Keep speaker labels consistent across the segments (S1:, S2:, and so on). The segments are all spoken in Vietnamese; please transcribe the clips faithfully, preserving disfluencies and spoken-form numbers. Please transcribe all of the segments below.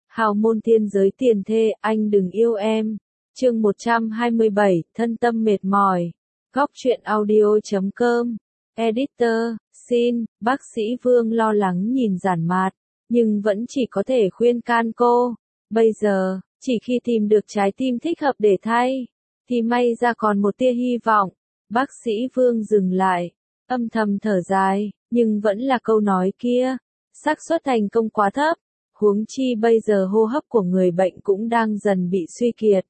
S1: Hào môn thiên giới tiền thê, anh đừng yêu em. Chương một trăm hai mươi bảy, thân tâm mệt mỏi. Góc truyện audio.com. Editor, xin, bác sĩ Vương lo lắng nhìn Giản Mạt, nhưng vẫn chỉ có thể khuyên can cô. Bây giờ, chỉ khi tìm được trái tim thích hợp để thay, thì may ra còn một tia hy vọng. Bác sĩ Vương dừng lại, âm thầm thở dài, nhưng vẫn là câu nói kia, xác suất thành công quá thấp, huống chi bây giờ hô hấp của người bệnh cũng đang dần bị suy kiệt.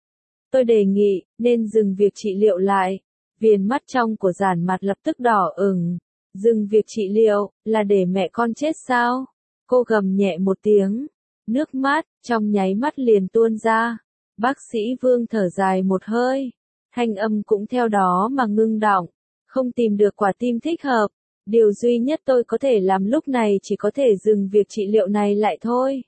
S1: Tôi đề nghị, nên dừng việc trị liệu lại. Viền mắt trong của Giản Mạt lập tức đỏ ửng. Dừng việc trị liệu, là để mẹ con chết sao? Cô gầm nhẹ một tiếng. Nước mắt, trong nháy mắt liền tuôn ra. Bác sĩ Vương thở dài một hơi. Thanh âm cũng theo đó mà ngưng đọng. Không tìm được quả tim thích hợp. Điều duy nhất tôi có thể làm lúc này chỉ có thể dừng việc trị liệu này lại thôi.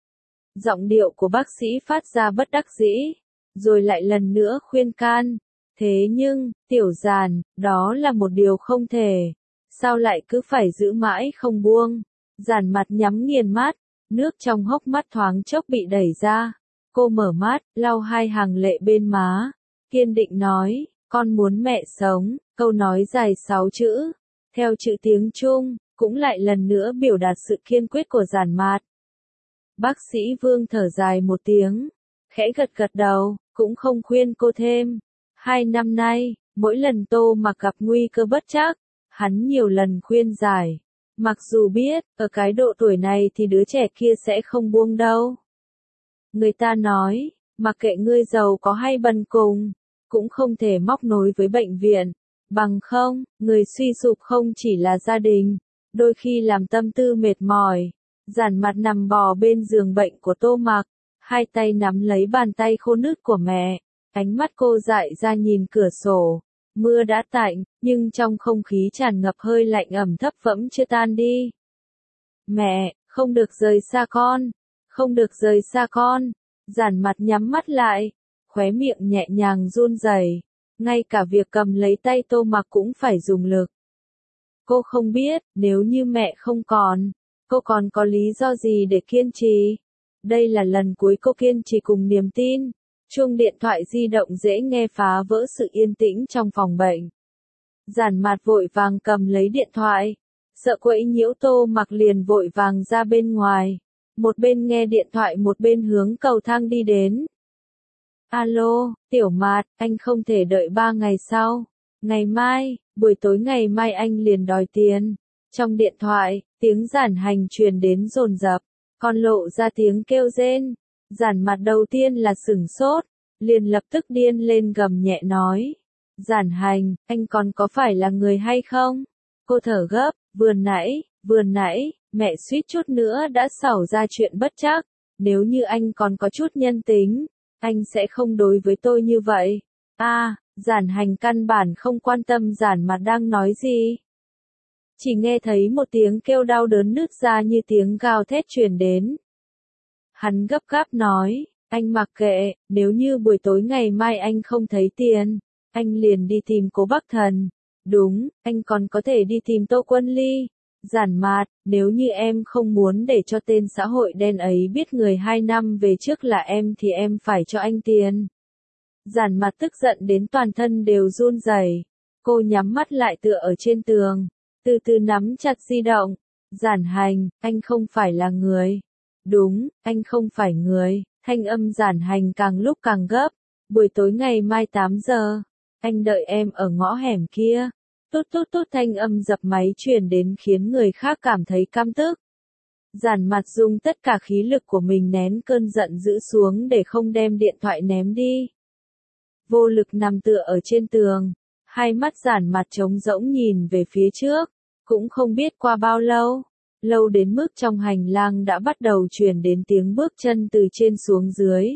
S1: Giọng điệu của bác sĩ phát ra bất đắc dĩ. Rồi lại lần nữa khuyên can. Thế nhưng, tiểu Giản, đó là một điều không thể. Sao lại cứ phải giữ mãi không buông? Giản Mạt nhắm nghiền mắt, nước trong hốc mắt thoáng chốc bị đẩy ra. Cô mở mắt, lau hai hàng lệ bên má. Kiên định nói, con muốn mẹ sống, câu nói dài sáu chữ. Theo chữ tiếng Trung, cũng lại lần nữa biểu đạt sự kiên quyết của Giản Mạt. Bác sĩ Vương thở dài một tiếng, khẽ gật gật đầu, cũng không khuyên cô thêm. Hai năm nay, mỗi lần Tô Mặc gặp nguy cơ bất trắc, hắn nhiều lần khuyên giải. Mặc dù biết, ở cái độ tuổi này thì đứa trẻ kia sẽ không buông đâu. Người ta nói, mặc kệ ngươi giàu có hay bần cùng, cũng không thể móc nối với bệnh viện. Bằng không, người suy sụp không chỉ là gia đình, đôi khi làm tâm tư mệt mỏi. Giản Mạt nằm bò bên giường bệnh của Tô Mặc, hai tay nắm lấy bàn tay khô nứt của mẹ. Ánh mắt cô dại ra nhìn cửa sổ. Mưa đã tạnh, nhưng trong không khí tràn ngập hơi lạnh ẩm thấp vẫn chưa tan đi. Mẹ, không được rời xa con. Không được rời xa con. Giản Mạt nhắm mắt lại. Khóe miệng nhẹ nhàng run rẩy. Ngay cả việc cầm lấy tay Tô Mặc cũng phải dùng lực. Cô không biết, nếu như mẹ không còn, cô còn có lý do gì để kiên trì. Đây là lần cuối cô kiên trì cùng niềm tin. Chuông điện thoại di động dễ nghe phá vỡ sự yên tĩnh trong phòng bệnh. Giản Mạt vội vàng cầm lấy điện thoại. Sợ quấy nhiễu Tô Mặc liền vội vàng ra bên ngoài. Một bên nghe điện thoại một bên hướng cầu thang đi đến. Alo, Tiểu Mạt, anh không thể đợi ba ngày sau. Ngày mai, buổi tối ngày mai anh liền đòi tiền. Trong điện thoại, tiếng Giản Hành truyền đến dồn dập. Còn lộ ra tiếng kêu rên. Giản Mạt đầu tiên là sửng sốt, liền lập tức điên lên gầm nhẹ nói. Giản Hành, anh còn có phải là người hay không? Cô thở gấp, vừa nãy, vừa nãy, mẹ suýt chút nữa đã xảy ra chuyện bất trắc. Nếu như anh còn có chút nhân tính, anh sẽ không đối với tôi như vậy. A, à, Giản Hành căn bản không quan tâm Giản Mạt đang nói gì. Chỉ nghe thấy một tiếng kêu đau đớn nứt ra như tiếng gào thét truyền đến. Hắn gấp gáp nói, anh mặc kệ, nếu như buổi tối ngày mai anh không thấy tiền, anh liền đi tìm Cố Bắc Thần. Đúng, anh còn có thể đi tìm Tô Quân Ly. Giản Mạt, nếu như em không muốn để cho tên xã hội đen ấy biết người hai năm về trước là em thì em phải cho anh tiền. Giản Mạt tức giận đến toàn thân đều run rẩy. Cô nhắm mắt lại tựa ở trên tường, từ từ nắm chặt di động. Giản Hành, anh không phải là người. Đúng, anh không phải người. Thanh âm Giản Hành càng lúc càng gấp. Buổi tối ngày mai tám giờ, anh đợi em ở ngõ hẻm kia. Tút tút tút thanh âm dập máy truyền đến khiến người khác cảm thấy căm tức. Giản Mạt dùng tất cả khí lực của mình nén cơn giận dữ xuống để không đem điện thoại ném đi. Vô lực nằm tựa ở trên tường, hai mắt Giản Mạt trống rỗng nhìn về phía trước. Cũng không biết qua bao lâu, lâu đến mức trong hành lang đã bắt đầu truyền đến tiếng bước chân từ trên xuống dưới.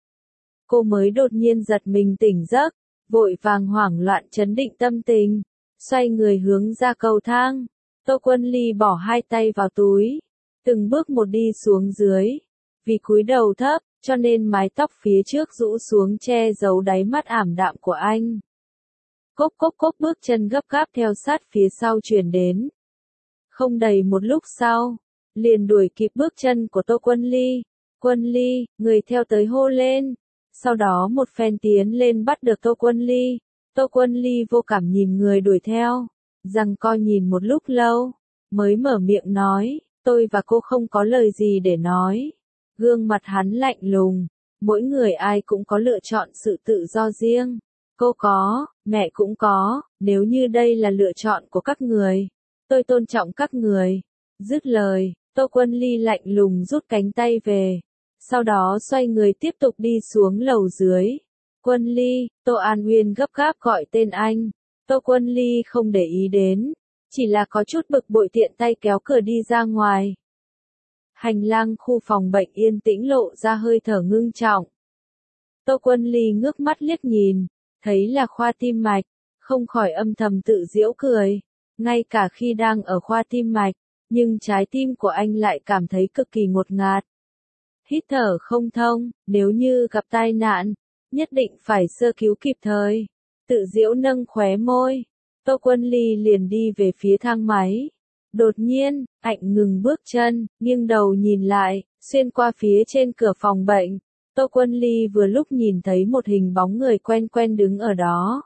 S1: Cô mới đột nhiên giật mình tỉnh giấc, vội vàng hoảng loạn trấn định tâm tình, xoay người hướng ra cầu thang. Tô Quân Ly bỏ hai tay vào túi, từng bước một đi xuống dưới. Vì cúi đầu thấp, cho nên mái tóc phía trước rũ xuống che giấu đáy mắt ảm đạm của anh. Cốc cốc cốc bước chân gấp gáp theo sát phía sau truyền đến. Không đầy một lúc sau, liền đuổi kịp bước chân của Tô Quân Ly. Quân Ly, người theo tới hô lên. Sau đó một phen tiến lên bắt được Tô Quân Ly. Tô Quân Ly vô cảm nhìn người đuổi theo, giằng co nhìn một lúc lâu, mới mở miệng nói, tôi và cô không có lời gì để nói. Gương mặt hắn lạnh lùng, mỗi người ai cũng có lựa chọn sự tự do riêng. Cô có, mẹ cũng có, nếu như đây là lựa chọn của các người, tôi tôn trọng các người. Dứt lời, Tô Quân Ly lạnh lùng rút cánh tay về, sau đó xoay người tiếp tục đi xuống lầu dưới. Quân Ly, Tô An Uyên gấp gáp gọi tên anh. Tô Quân Ly không để ý đến, chỉ là có chút bực bội tiện tay kéo cửa đi ra ngoài. Hành lang khu phòng bệnh yên tĩnh lộ ra hơi thở ngưng trọng. Tô Quân Ly ngước mắt liếc nhìn, thấy là khoa tim mạch, không khỏi âm thầm tự giễu cười. Ngay cả khi đang ở khoa tim mạch, nhưng trái tim của anh lại cảm thấy cực kỳ ngột ngạt. Hít thở không thông, nếu như gặp tai nạn, nhất định phải sơ cứu kịp thời. Tự giễu nâng khóe môi, Tô Quân Ly liền đi về phía thang máy. Đột nhiên, anh ngừng bước chân, nghiêng đầu nhìn lại, xuyên qua phía trên cửa phòng bệnh. Tô Quân Ly vừa lúc nhìn thấy một hình bóng người quen quen đứng ở đó.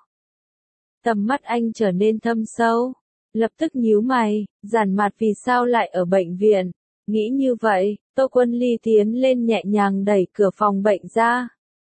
S1: Tầm mắt anh trở nên thâm sâu, lập tức nhíu mày, Giản Mạt vì sao lại ở bệnh viện? Nghĩ như vậy, Tô Quân Ly tiến lên nhẹ nhàng đẩy cửa phòng bệnh ra.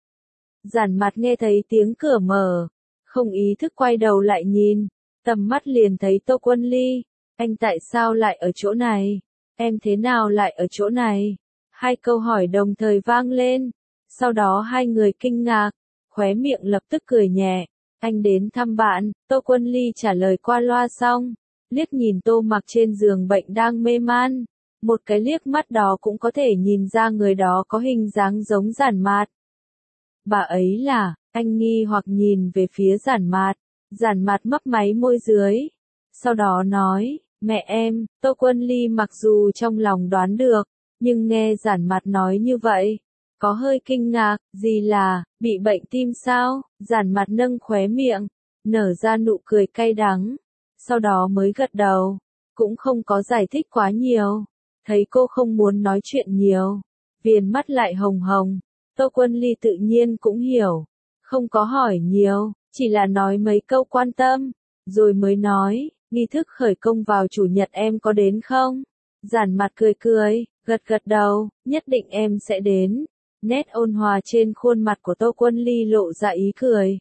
S1: Giản Mạt nghe thấy tiếng cửa mở, không ý thức quay đầu lại nhìn, tầm mắt liền thấy Tô Quân Ly. Anh tại sao lại ở chỗ này? Em thế nào lại ở chỗ này? Hai câu hỏi đồng thời vang lên. Sau đó hai người kinh ngạc, khóe miệng lập tức cười nhẹ. Anh đến thăm bạn, Tô Quân Ly trả lời qua loa xong, liếc nhìn Tô Mặc trên giường bệnh đang mê man. Một cái liếc mắt đó cũng có thể nhìn ra người đó có hình dáng giống Giản Mạt. Bà ấy là, anh nghi hoặc nhìn về phía Giản Mạt. Giản Mạt mấp máy môi dưới. Sau đó nói, mẹ em. Tô Quân Ly mặc dù trong lòng đoán được, nhưng nghe Giản Mạt nói như vậy, có hơi kinh ngạc. Gì là, bị bệnh tim sao? Giản Mạt nâng khóe miệng, nở ra nụ cười cay đắng. Sau đó mới gật đầu, cũng không có giải thích quá nhiều. Thấy cô không muốn nói chuyện nhiều, viền mắt lại hồng hồng, Tô Quân Ly tự nhiên cũng hiểu, không có hỏi nhiều, chỉ là nói mấy câu quan tâm, rồi mới nói, nghi thức khởi công vào chủ nhật em có đến không? Giản Mạt cười cười, gật gật đầu, nhất định em sẽ đến. Nét ôn hòa trên khuôn mặt của Tô Quân Ly lộ ra ý cười.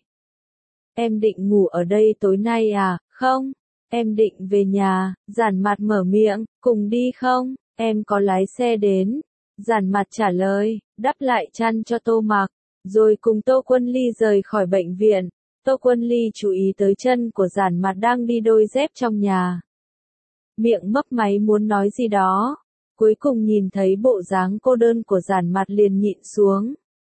S1: Em định ngủ ở đây tối nay à? Không, em định về nhà. Giản Mạt mở miệng, cùng đi không? Em có lái xe đến. Giản Mạt trả lời, đắp lại chăn cho Tô Mặc, rồi cùng Tô Quân Ly rời khỏi bệnh viện. Tô Quân Ly chú ý tới chân của Giản Mạt đang đi đôi dép trong nhà. Miệng mấp máy muốn nói gì đó, cuối cùng nhìn thấy bộ dáng cô đơn của Giản Mạt liền nhịn xuống.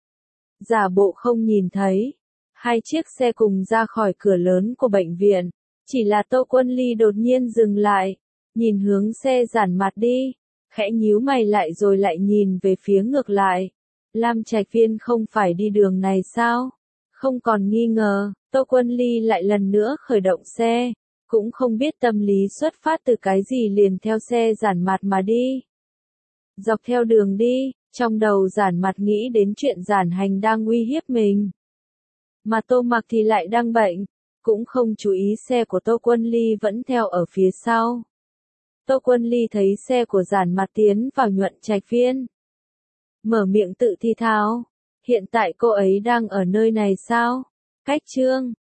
S1: Giả bộ không nhìn thấy. Hai chiếc xe cùng ra khỏi cửa lớn của bệnh viện, chỉ là Tô Quân Ly đột nhiên dừng lại, nhìn hướng xe Giản Mạt đi, khẽ nhíu mày lại rồi lại nhìn về phía ngược lại. Lam Trạch Viên không phải đi đường này sao? Không còn nghi ngờ, Tô Quân Ly lại lần nữa khởi động xe, cũng không biết tâm lý xuất phát từ cái gì liền theo xe Giản Mạt mà đi. Dọc theo đường đi, trong đầu Giản Mạt nghĩ đến chuyện Giản Hành đang uy hiếp mình. Mà Tô Mặc thì lại đang bệnh, cũng không chú ý xe của Tô Quân Ly vẫn theo ở phía sau. Tô Quân Ly thấy xe của Giản Mạt tiến vào Nhuận Trạch Viên, mở miệng tự thi tháo, hiện tại cô ấy đang ở nơi này sao? Cách chương